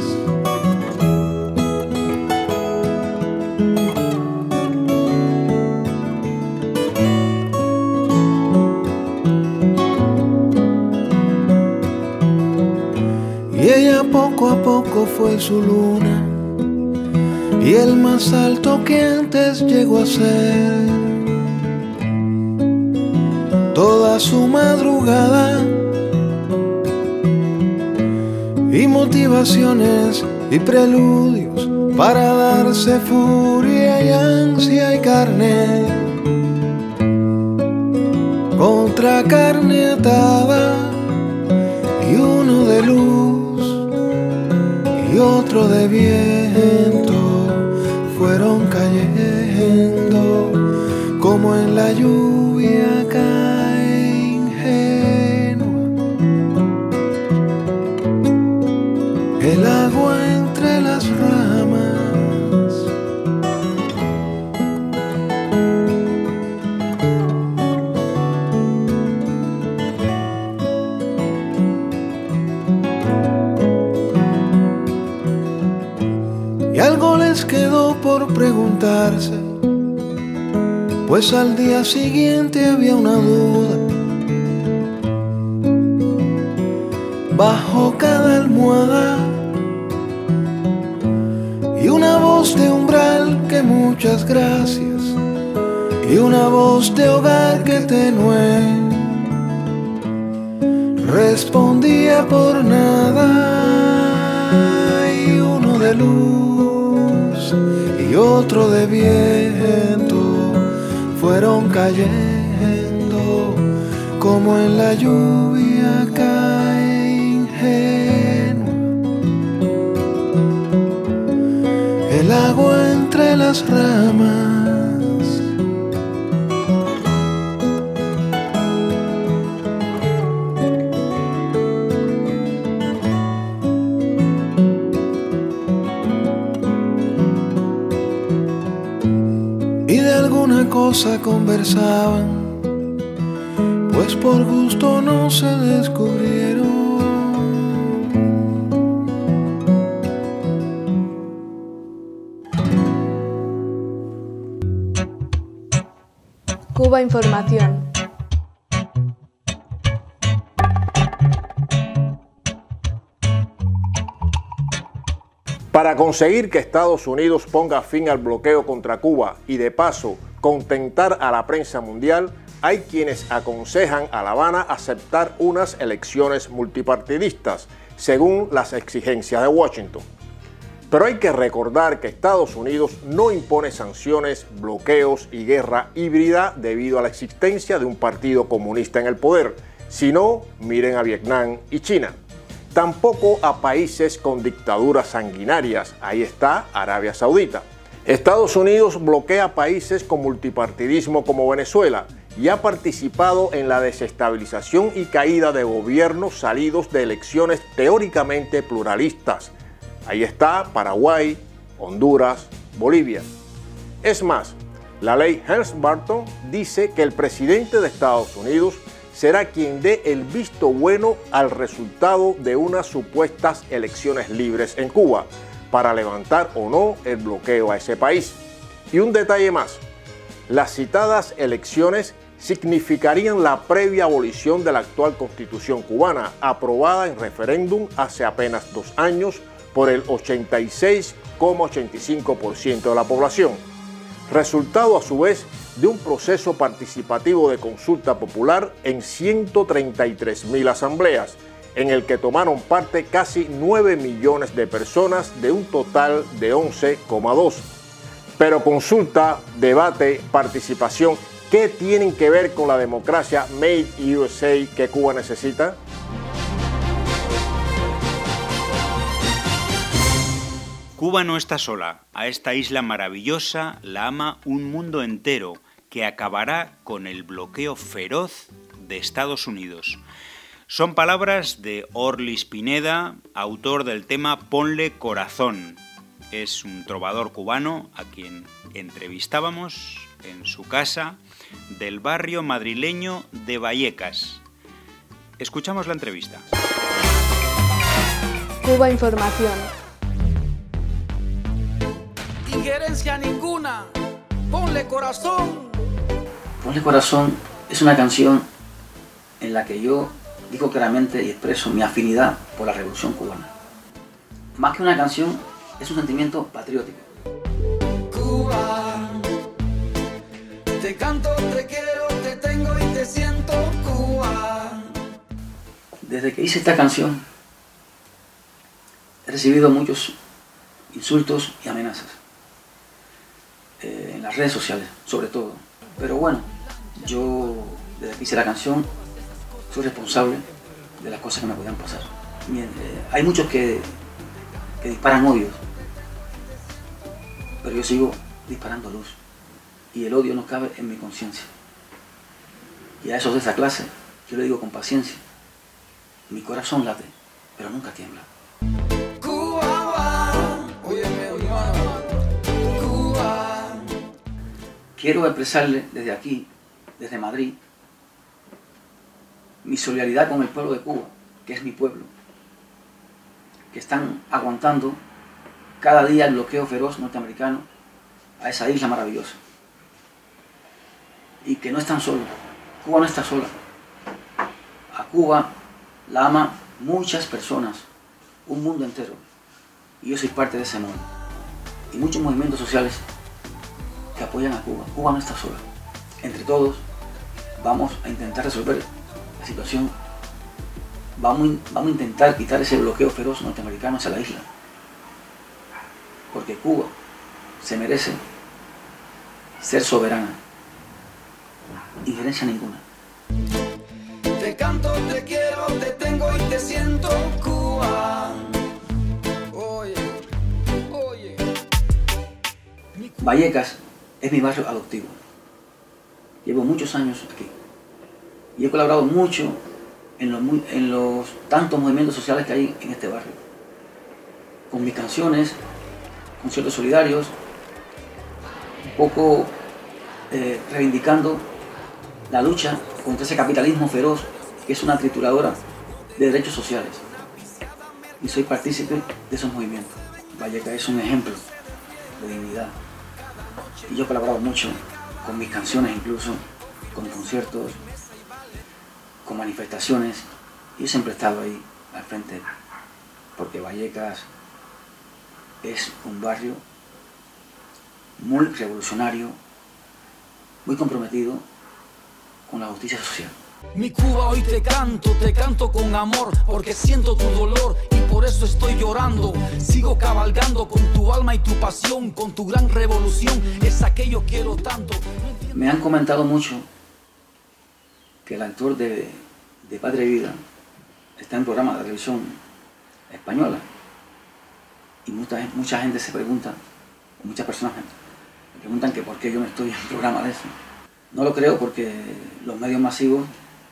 Y ella poco a poco fue su luna, y el más alto que antes llegó a ser. Toda su madrugada y motivaciones y preludios para darse furia y ansia y carne contra carne atada, y uno de luz y otro de viento fueron cayendo como en la lluvia cae ingenua el agua entre las ramas. Y algo les quedó por preguntarse, pues al día siguiente había una duda bajo cada almohada, y una voz de umbral que muchas gracias, y una voz de hogar que tenue respondía por nada, y uno de luz y otro de viento fueron cayendo como en la lluvia cae ingenua el agua entre las ramas. Y de alguna cosa conversaban, pues por gusto no se descubrieron. Cuba Información. Para conseguir que Estados Unidos ponga fin al bloqueo contra Cuba y de paso contentar a la prensa mundial, hay quienes aconsejan a La Habana aceptar unas elecciones multipartidistas, según las exigencias de Washington. Pero hay que recordar que Estados Unidos no impone sanciones, bloqueos y guerra híbrida debido a la existencia de un partido comunista en el poder, sino miren a Vietnam y China. Tampoco a países con dictaduras sanguinarias, ahí está Arabia Saudita. Estados Unidos bloquea países con multipartidismo como Venezuela y ha participado en la desestabilización y caída de gobiernos salidos de elecciones teóricamente pluralistas. Ahí está Paraguay, Honduras, Bolivia. Es más, la ley Helms-Burton dice que el presidente de Estados Unidos será quien dé el visto bueno al resultado de unas supuestas elecciones libres en Cuba, para levantar o no el bloqueo a ese país. Y un detalle más, las citadas elecciones significarían la previa abolición de la actual Constitución cubana, aprobada en referéndum hace apenas dos años por el ochenta y seis coma ochenta y cinco por ciento de la población, resultado a su vez de un proceso participativo de consulta popular en ciento treinta y tres mil asambleas, en el que tomaron parte casi nueve millones de personas de un total de once coma dos. Pero consulta, debate, participación, ¿qué tienen que ver con la democracia Made U S A que Cuba necesita? Cuba no está sola. A esta isla maravillosa la ama un mundo entero que acabará con el bloqueo feroz de Estados Unidos. Son palabras de Orlis Pineda, autor del tema Ponle Corazón. Es un trovador cubano a quien entrevistábamos en su casa del barrio madrileño de Vallecas. Escuchamos la entrevista. Cuba Información. Injerencia ninguna, ponle corazón. Ponle corazón es una canción en la que yo digo claramente y expreso mi afinidad por la Revolución Cubana. Más que una canción, es un sentimiento patriótico. Cuba, te canto, te quiero, te tengo y te siento, Cuba. Desde que hice esta canción, he recibido muchos insultos y amenazas. Eh, en las redes sociales, sobre todo. Pero bueno, yo, desde que hice la canción, soy responsable de las cosas que me podían pasar. Bien, eh, hay muchos que, que disparan odios, pero yo sigo disparando luz. Y el odio no cabe en mi conciencia. Y a esos de esa clase, yo le digo con paciencia, mi corazón late, pero nunca tiembla. Cuba, óyeme, hermano. Cuba. Quiero expresarle desde aquí, desde Madrid, mi solidaridad con el pueblo de Cuba, que es mi pueblo, que están aguantando cada día el bloqueo feroz norteamericano a esa isla maravillosa. Y que no están solos. Cuba no está sola. A Cuba la ama muchas personas, un mundo entero. Y yo soy parte de ese mundo. Y muchos movimientos sociales que apoyan a Cuba. Cuba no está sola. Entre todos vamos a intentar resolver la situación. Vamos, vamos a intentar quitar ese bloqueo feroz norteamericano hacia la isla. Porque Cuba se merece ser soberana. Injerencia ninguna. Te canto, te quiero, te tengo y te siento, Cuba. Oye, oye. Vallecas es mi barrio adoptivo. Llevo muchos años aquí. Y he colaborado mucho en los, en los tantos movimientos sociales que hay en este barrio. Con mis canciones, conciertos solidarios, un poco eh, reivindicando la lucha contra ese capitalismo feroz que es una trituradora de derechos sociales. Y soy partícipe de esos movimientos. Vallecas es un ejemplo de dignidad. Y yo he colaborado mucho con mis canciones, incluso con conciertos, con manifestaciones. Y yo siempre he estado ahí al frente, porque Vallecas es un barrio muy revolucionario, muy comprometido con la justicia social. Mi Cuba, hoy te canto, te canto con amor, porque siento tu dolor y por eso estoy llorando. Sigo cabalgando con tu alma y tu pasión, con tu gran revolución, esa que yo quiero tanto. Me han comentado mucho que el actor de, de Patria y Vida está en un programa de televisión española. Y mucha, mucha gente se pregunta, muchas personas me preguntan que por qué yo no estoy en un programa de eso. No lo creo porque los medios masivos,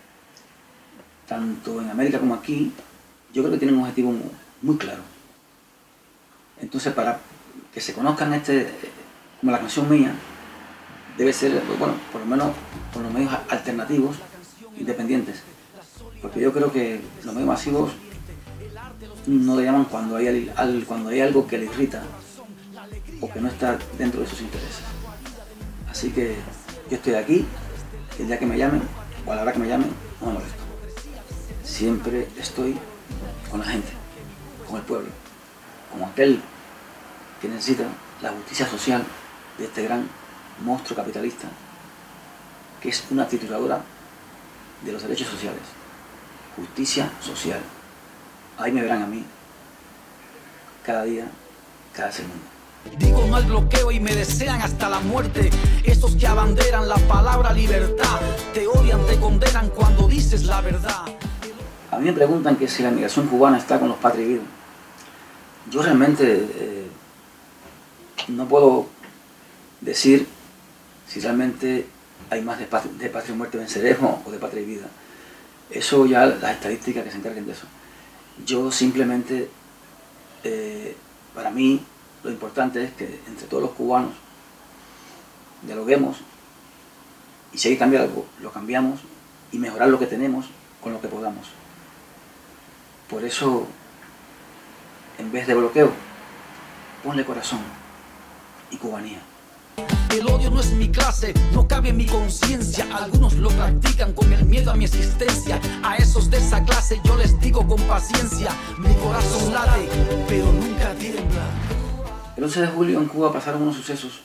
tanto en América como aquí, yo creo que tienen un objetivo muy, muy claro. Entonces, para que se conozcan este, como la canción mía, debe ser, bueno, por lo menos por los medios alternativos, independientes. Porque yo creo que los medios masivos no le llaman cuando hay, cuando hay algo que le irrita o que no está dentro de sus intereses. Así que yo estoy aquí, el día que me llamen o a la hora que me llamen, no me molesto. Siempre estoy con la gente, con el pueblo, como aquel que necesita la justicia social de este gran monstruo capitalista que es una trituradora de los derechos sociales. Justicia social. Ahí me verán a mí, cada día, cada segundo. Digo no al bloqueo y me desean hasta la muerte. Esos que abanderan la palabra libertad, te odian, te condenan cuando dices la verdad. A mí me preguntan que si la migración cubana está con los Patria y Vida. Yo realmente eh, no puedo decir si realmente hay más de Patria, de Patria y Muerte venceremos o de Patria y Vida. Eso ya las estadísticas que se encarguen de eso. Yo simplemente, eh, para mí, lo importante es que entre todos los cubanos dialoguemos y si hay que cambiar algo, lo cambiamos y mejorar lo que tenemos con lo que podamos. Por eso en vez de bloqueo, ponle corazón y cubanía. El odio no es mi clase, no cabe en mi conciencia. Algunos lo practican con el miedo a mi existencia. A esos de esa clase yo les digo con paciencia, mi corazón late, pero nunca tiembla. El once de julio en Cuba pasaron unos sucesos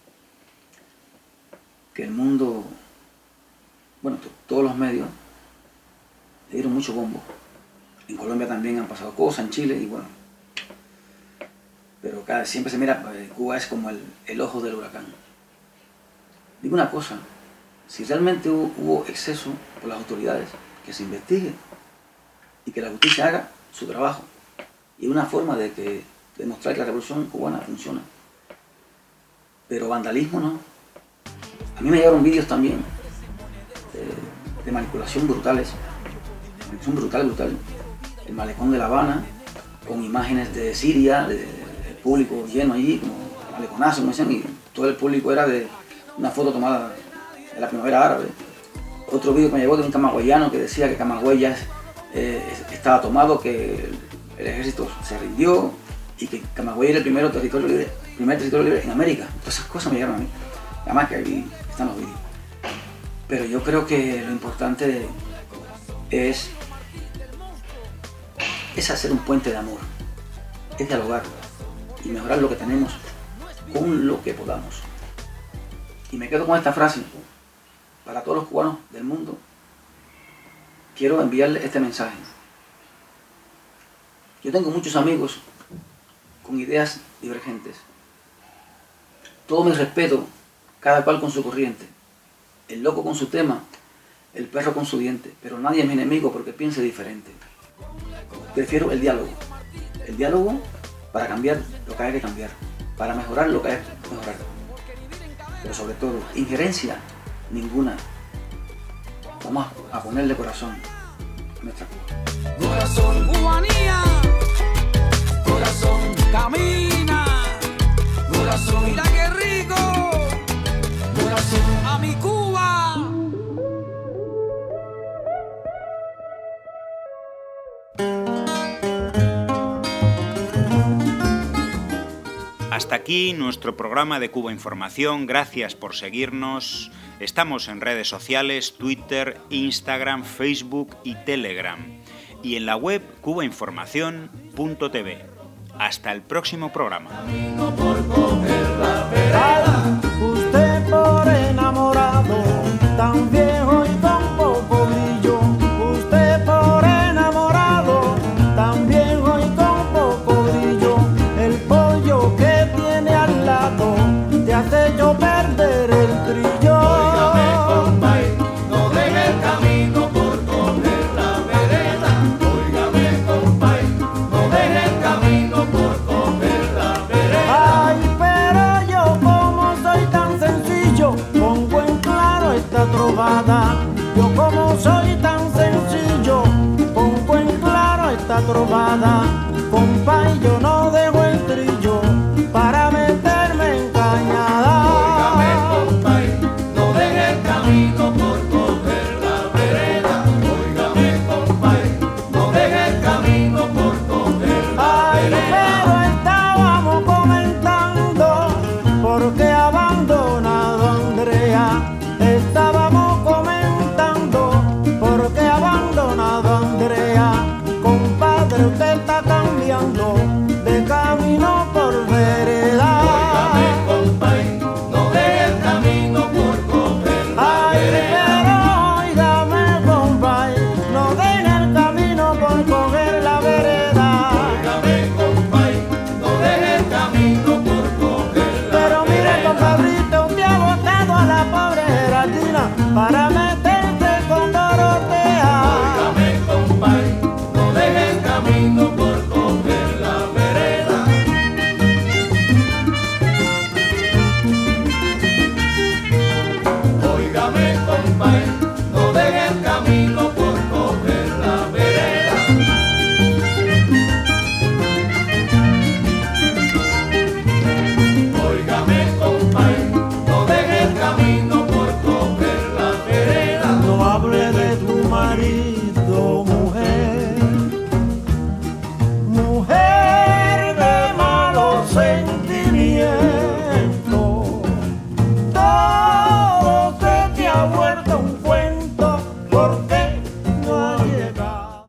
que el mundo, bueno, todos los medios le dieron mucho bombo. En Colombia también han pasado cosas, en Chile, y bueno, pero cada, siempre se mira, Cuba es como el, el ojo del huracán. Digo una cosa, si realmente hubo, hubo exceso por las autoridades, que se investigue y que la justicia haga su trabajo. Y es una forma de que demostrar que la revolución cubana funciona. Pero vandalismo no. A mí me llegaron vídeos también de, de manipulación brutales, manipulación brutal, brutal. El malecón de La Habana, con imágenes de Siria, de, de público lleno allí, como maleconazo, como decían, y todo el público era de una foto tomada de la primavera árabe. Otro vídeo que me llegó de un camagüeyano que decía que Camagüey ya eh, estaba tomado, que el, el ejército se rindió y que Camagüey era el primero territorio libre, primer territorio libre en América. Todas esas cosas me llegaron a mí. Además que ahí están los vídeos. Pero yo creo que lo importante es, es hacer un puente de amor, es dialogar y mejorar lo que tenemos con lo que podamos. Y me quedo con esta frase para todos los cubanos del mundo. Quiero enviarles este mensaje. Yo tengo muchos amigos con ideas divergentes. Todo mi respeto, cada cual con su corriente. El loco con su tema, el perro con su diente. Pero nadie es mi enemigo porque piense diferente. Prefiero el diálogo. El diálogo para cambiar lo que hay que cambiar. Para mejorar lo que hay que mejorar. Pero sobre todo, injerencia ninguna. Vamos a ponerle corazón a nuestra Cuba. Corazón, cubanía. Corazón, camina. Corazón, mira qué rico. Corazón, a mi Cuba. Hasta aquí nuestro programa de Cuba Información. Gracias por seguirnos. Estamos en redes sociales, Twitter, Instagram, Facebook y Telegram. Y en la web cuba información punto t v. Hasta el próximo programa. Usted por enamorado, tan viejo y con poco brillo. Usted por enamorado, tan viejo y con poco brillo. El pollo que tiene al lado te hace yo perder el trillo. Óigame, compay, no deje el camino por coger la vereda. Óigame, compay, no deje el camino por coger la vereda. Ay, pero yo como soy tan sencillo, pongo en claro esta trovada. Yo como soy tan sencillo, pongo en claro esta trovada. Compay, yo no dejo el trillo para meterme en cañada. Óigame, compay, no deje el camino por coger la vereda. Óigame, compay, no deje el camino por coger la Ay, vereda. Pero estábamos comentando por qué ha abandonado a Andrea. Estábamos comentando por qué ha abandonado a Andrea. Compadre, usted está cambiando.